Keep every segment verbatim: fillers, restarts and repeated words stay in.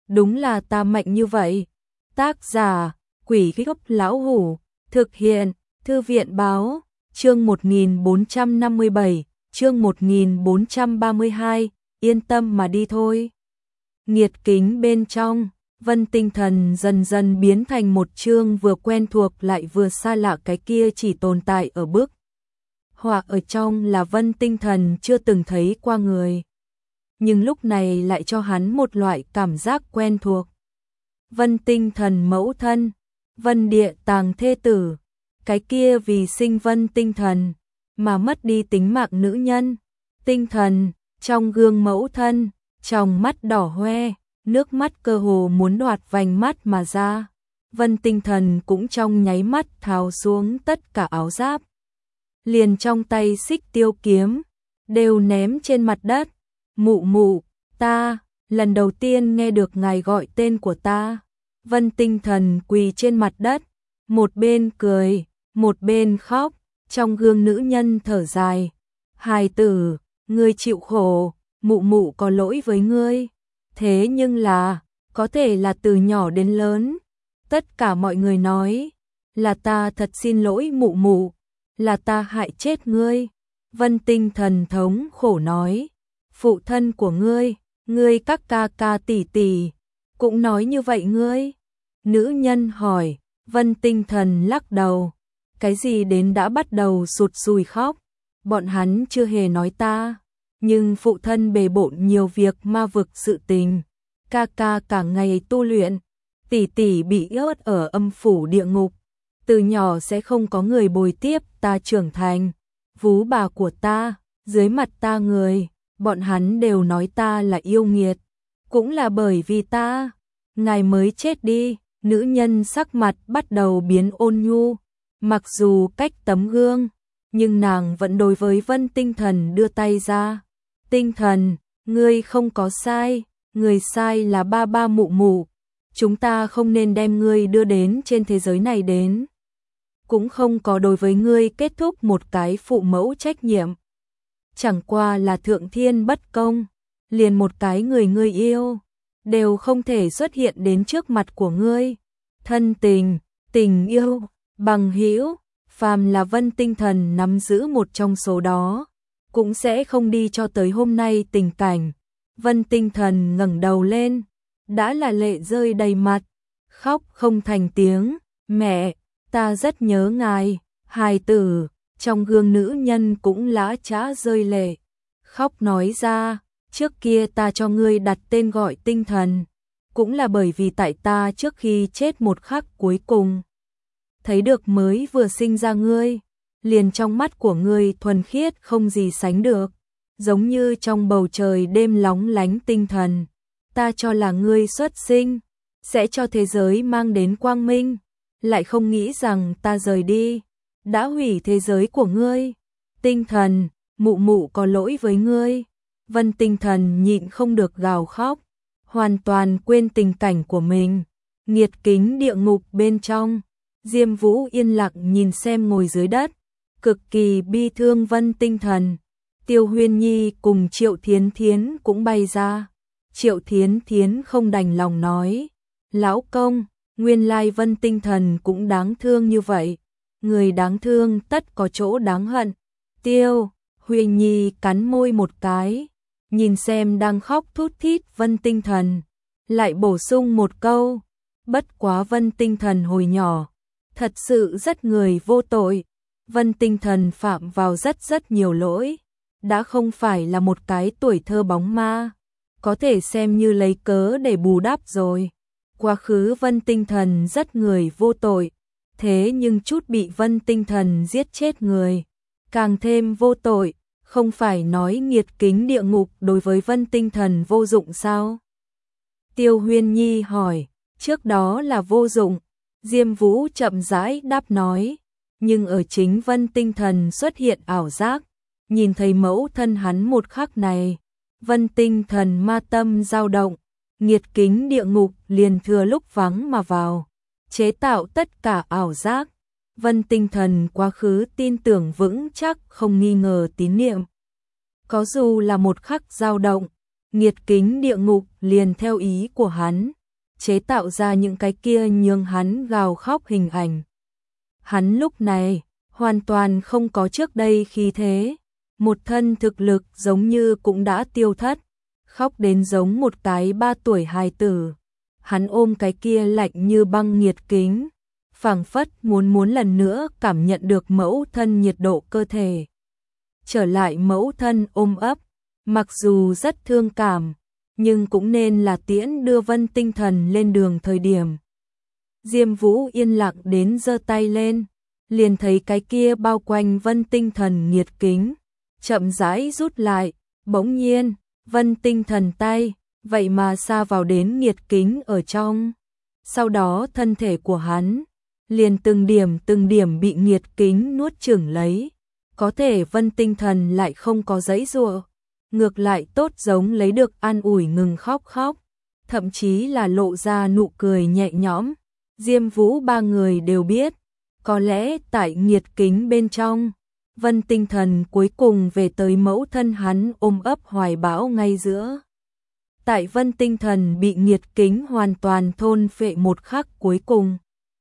đúng là ta mạnh như vậy. Tác giả, Quỷ Gốc Lão Hủ, thực hiện, Thư viện Báo, chương một nghìn bốn trăm năm mươi bảy, chương một nghìn bốn trăm ba mươi hai, yên tâm mà đi thôi. Nghiệt kính bên trong, Vân Tinh Thần dần dần biến thành một chương vừa quen thuộc lại vừa xa lạ, cái kia chỉ tồn tại ở bức họa ở trong là Vân Tinh Thần chưa từng thấy qua người. Nhưng lúc này lại cho hắn một loại cảm giác quen thuộc. Vân Tinh Thần mẫu thân, Vân Địa Tàng thê tử, cái kia vì sinh Vân Tinh Thần mà mất đi tính mạng nữ nhân. Tinh Thần, trong gương mẫu thân, trong mắt đỏ hoe, nước mắt cơ hồ muốn đoạt vành mắt mà ra. Vân Tinh Thần cũng trong nháy mắt tháo xuống tất cả áo giáp, liền trong tay xích tiêu kiếm đều ném trên mặt đất. Mụ mụ, ta, lần đầu tiên nghe được ngài gọi tên của ta. Vân Tinh Thần quỳ trên mặt đất, một bên cười, một bên khóc, trong gương nữ nhân thở dài. Hài tử, ngươi chịu khổ, mụ mụ có lỗi với ngươi. Thế nhưng là, có thể là từ nhỏ đến lớn, tất cả mọi người nói, là ta thật xin lỗi mụ mụ, là ta hại chết ngươi. Vân Tinh Thần thống khổ nói, phụ thân của ngươi, ngươi các ca ca tỷ tỷ, cũng nói như vậy ngươi. Nữ nhân hỏi, Vân Tinh Thần lắc đầu, cái gì đến đã bắt đầu sụt sùi khóc, bọn hắn chưa hề nói ta, nhưng phụ thân bề bộn nhiều việc ma vực sự tình, ca ca cả ngày tu luyện, tỷ tỷ bị nhốt ở âm phủ địa ngục, từ nhỏ sẽ không có người bồi tiếp ta trưởng thành, vú bà của ta, dưới mặt ta người, bọn hắn đều nói ta là yêu nghiệt, cũng là bởi vì ta, ngài mới chết đi. Nữ nhân sắc mặt bắt đầu biến ôn nhu, mặc dù cách tấm gương, nhưng nàng vẫn đối với Vân Tinh Thần đưa tay ra. Tinh Thần, ngươi không có sai, người sai là ba ba mụ mụ, chúng ta không nên đem ngươi đưa đến trên thế giới này đến. Cũng không có đối với ngươi kết thúc một cái phụ mẫu trách nhiệm. Chẳng qua là thượng thiên bất công, liền một cái người ngươi yêu đều không thể xuất hiện đến trước mặt của ngươi. Thân tình, tình yêu, bằng hữu, phàm là Vân Tinh Thần nắm giữ một trong số đó, cũng sẽ không đi cho tới hôm nay tình cảnh. Vân Tinh Thần ngẩng đầu lên, đã là lệ rơi đầy mặt, khóc không thành tiếng. Mẹ, ta rất nhớ ngài. Hài tử, trong gương nữ nhân cũng lã chã rơi lệ, khóc nói ra, trước kia ta cho ngươi đặt tên gọi Tinh Thần, cũng là bởi vì tại ta trước khi chết một khắc cuối cùng, thấy được mới vừa sinh ra ngươi, liền trong mắt của ngươi thuần khiết không gì sánh được, giống như trong bầu trời đêm lóng lánh tinh thần, ta cho là ngươi xuất sinh, sẽ cho thế giới mang đến quang minh, lại không nghĩ rằng ta rời đi, đã hủy thế giới của ngươi. Tinh Thần, mụ mụ có lỗi với ngươi. Vân Tinh Thần nhịn không được gào khóc, hoàn toàn quên tình cảnh của mình. Nghiệt kính địa ngục bên trong, Diêm Vũ yên lặng nhìn xem ngồi dưới đất, cực kỳ bi thương Vân Tinh Thần. Tiêu Huyên Nhi cùng Triệu Thiến Thiến cũng bay ra. Triệu Thiến Thiến không đành lòng nói, lão công, nguyên lai Vân Tinh Thần cũng đáng thương như vậy. Người đáng thương tất có chỗ đáng hận. Tiêu Huyên Nhi cắn môi một cái, nhìn xem đang khóc thút thít Vân Tinh Thần, lại bổ sung một câu, bất quá Vân Tinh Thần hồi nhỏ, thật sự rất người vô tội. Vân Tinh Thần phạm vào rất rất nhiều lỗi, đã không phải là một cái tuổi thơ bóng ma, có thể xem như lấy cớ để bù đắp rồi. Quá khứ Vân Tinh Thần rất người vô tội, thế nhưng chút bị Vân Tinh Thần giết chết người, càng thêm vô tội, không phải nói nghiệt kính địa ngục đối với Vân Tinh Thần vô dụng sao? Tiêu Huyên Nhi hỏi, trước đó là vô dụng, Diêm Vũ chậm rãi đáp nói, nhưng ở chính Vân Tinh Thần xuất hiện ảo giác, nhìn thấy mẫu thân hắn một khắc này, Vân Tinh Thần ma tâm dao động, nghiệt kính địa ngục liền thừa lúc vắng mà vào, chế tạo tất cả ảo giác. Vân Tinh Thần quá khứ tin tưởng vững chắc không nghi ngờ tín niệm. Có dù là một khắc dao động, nghiệt kính địa ngục liền theo ý của hắn, chế tạo ra những cái kia nhường hắn gào khóc hình ảnh. Hắn lúc này hoàn toàn không có trước đây khí thế, một thân thực lực giống như cũng đã tiêu thất, khóc đến giống một cái ba tuổi hài tử. Hắn ôm cái kia lạnh như băng nhiệt kính, phảng phất muốn muốn lần nữa cảm nhận được mẫu thân nhiệt độ cơ thể. Trở lại mẫu thân ôm ấp, mặc dù rất thương cảm, nhưng cũng nên là tiễn đưa Vân Tinh Thần lên đường thời điểm. Diêm Vũ yên lặng đến giơ tay lên, liền thấy cái kia bao quanh Vân Tinh Thần nhiệt kính, chậm rãi rút lại, bỗng nhiên, Vân Tinh Thần tay, vậy mà xa vào đến nhiệt kính ở trong. Sau đó thân thể của hắn, liền từng điểm từng điểm bị nhiệt kính nuốt chửng lấy. Có thể Vân Tinh Thần lại không có giãy giụa, ngược lại tốt giống lấy được an ủi ngừng khóc khóc, thậm chí là lộ ra nụ cười nhẹ nhõm. Diêm Vũ ba người đều biết, có lẽ tại nhiệt kính bên trong, Vân Tinh Thần cuối cùng về tới mẫu thân hắn ôm ấp hoài bão ngay giữa. Tại Vân Tinh Thần bị nhiệt kính hoàn toàn thôn phệ một khắc cuối cùng,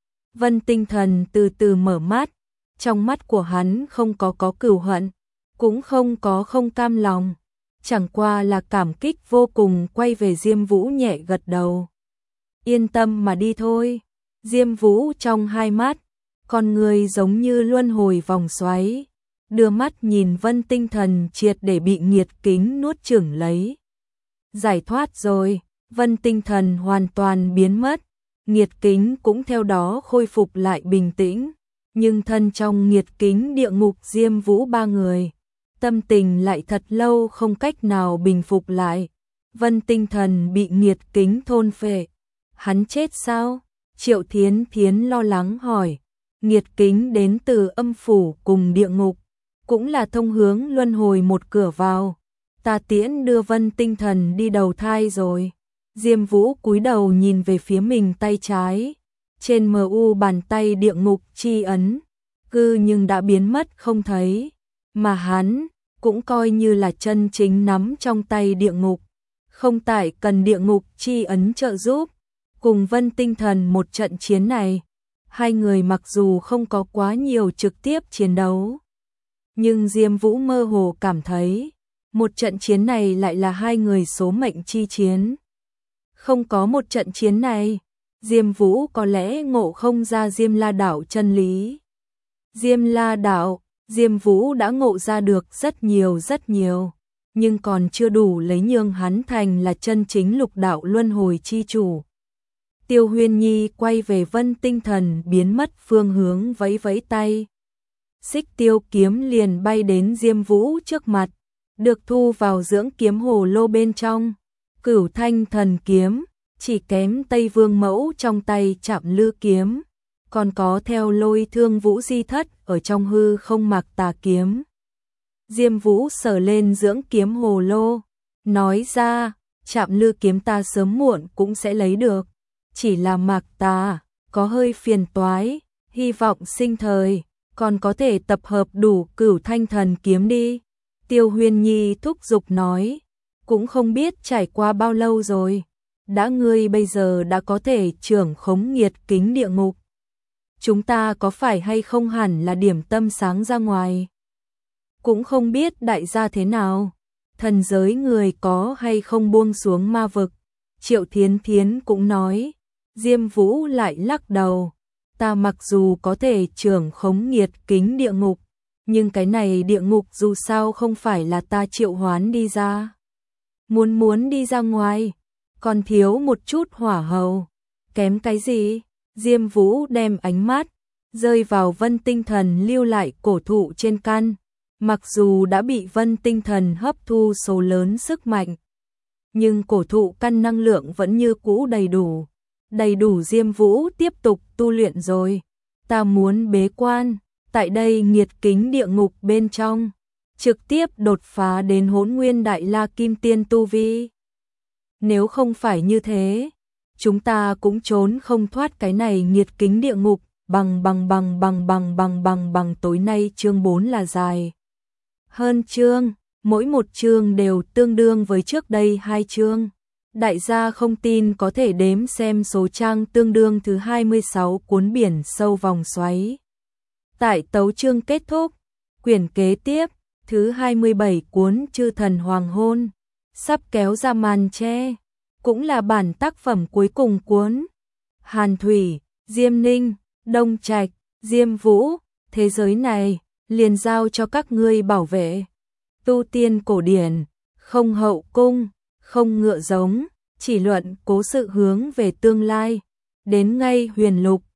Vân Tinh Thần từ từ mở mắt, trong mắt của hắn không có có cừu hận, cũng không có không cam lòng, chẳng qua là cảm kích vô cùng. Quay về Diêm Vũ nhẹ gật đầu. Yên tâm mà đi thôi. Diêm Vũ trong hai mắt, con người giống như luân hồi vòng xoáy, đưa mắt nhìn Vân Tinh Thần triệt để bị nhiệt kính nuốt chửng lấy. Giải thoát rồi, Vân Tinh Thần hoàn toàn biến mất, nhiệt kính cũng theo đó khôi phục lại bình tĩnh, nhưng thân trong nhiệt kính địa ngục Diêm Vũ ba người, tâm tình lại thật lâu không cách nào bình phục lại. Vân Tinh Thần bị nhiệt kính thôn phệ, hắn chết sao? Triệu Thiến Thiến lo lắng hỏi. Nhiệt kính đến từ âm phủ cùng địa ngục, cũng là thông hướng luân hồi một cửa vào. Ta tiễn đưa Vân Tinh Thần đi đầu thai rồi. Diêm Vũ cúi đầu nhìn về phía mình tay trái, trên mờ u bàn tay địa ngục chi ấn, cư nhưng đã biến mất không thấy, mà hắn cũng coi như là chân chính nắm trong tay địa ngục, không tại cần địa ngục chi ấn trợ giúp. Cùng Vân Tinh Thần một trận chiến này, hai người mặc dù không có quá nhiều trực tiếp chiến đấu, nhưng Diêm Vũ mơ hồ cảm thấy, một trận chiến này lại là hai người số mệnh chi chiến. Không có một trận chiến này, Diêm Vũ có lẽ ngộ không ra Diêm La Đảo chân lý. Diêm La Đảo, Diêm Vũ đã ngộ ra được rất nhiều rất nhiều, nhưng còn chưa đủ lấy nhường hắn thành là chân chính lục đạo luân hồi chi chủ. Tiêu Huyên Nhi quay về Vân Tinh Thần biến mất phương hướng vẫy vẫy tay. Xích tiêu kiếm liền bay đến Diêm Vũ trước mặt, được thu vào dưỡng kiếm hồ lô bên trong. Cửu Thanh Thần kiếm, chỉ kém Tây Vương Mẫu trong tay Trạm Lư kiếm, còn có theo Lôi Thương Vũ Di Thất ở trong hư không Mạc Tà kiếm. Diêm Vũ sờ lên dưỡng kiếm hồ lô, nói ra, Trạm Lư kiếm ta sớm muộn cũng sẽ lấy được, chỉ là Mạc Tà có hơi phiền toái, hy vọng sinh thời còn có thể tập hợp đủ Cửu Thanh Thần kiếm đi. Tiêu Huyên Nhi thúc giục nói, cũng không biết trải qua bao lâu rồi, đã ngươi bây giờ đã có thể trưởng khống nhiệt kính địa ngục, chúng ta có phải hay không hẳn là điểm tâm sáng ra ngoài? Cũng không biết đại gia thế nào, thần giới người có hay không buông xuống ma vực. Triệu Thiến Thiến cũng nói. Diêm Vũ lại lắc đầu, ta mặc dù có thể trưởng khống nhiệt kính địa ngục, nhưng cái này địa ngục dù sao không phải là ta triệu hoán đi ra. Muốn muốn đi ra ngoài, còn thiếu một chút hỏa hầu. Kém cái gì? Diêm Vũ đem ánh mắt rơi vào Vân Tinh Thần lưu lại cổ thụ trên căn. Mặc dù đã bị Vân Tinh Thần hấp thu số lớn sức mạnh, nhưng cổ thụ căn năng lượng vẫn như cũ đầy đủ. Đầy đủ Diêm Vũ tiếp tục tu luyện rồi. Ta muốn bế quan, tại đây nhiệt kính địa ngục bên trong, trực tiếp đột phá đến Hỗn Nguyên Đại La Kim Tiên tu vi. Nếu không phải như thế, chúng ta cũng trốn không thoát cái này nhiệt kính địa ngục. Bằng bằng bằng bằng bằng bằng bằng bằng tối nay chương bốn là dài hơn chương, mỗi một chương đều tương đương với trước đây hai chương. Đại gia không tin có thể đếm xem số trang tương đương thứ hai mươi sáu cuốn Biển Sâu Vòng Xoáy. Tại tấu chương kết thúc, quyển kế tiếp, thứ hai mươi bảy cuốn Chư Thần Hoàng Hôn, sắp kéo ra màn che, cũng là bản tác phẩm cuối cùng cuốn Hàn Thủy, Diêm Ninh, Đông Trạch, Diêm Vũ, thế giới này liền giao cho các ngươi bảo vệ. Tu tiên cổ điển, không hậu cung, không ngựa giống, chỉ luận cố sự hướng về tương lai, đến ngay huyền lục,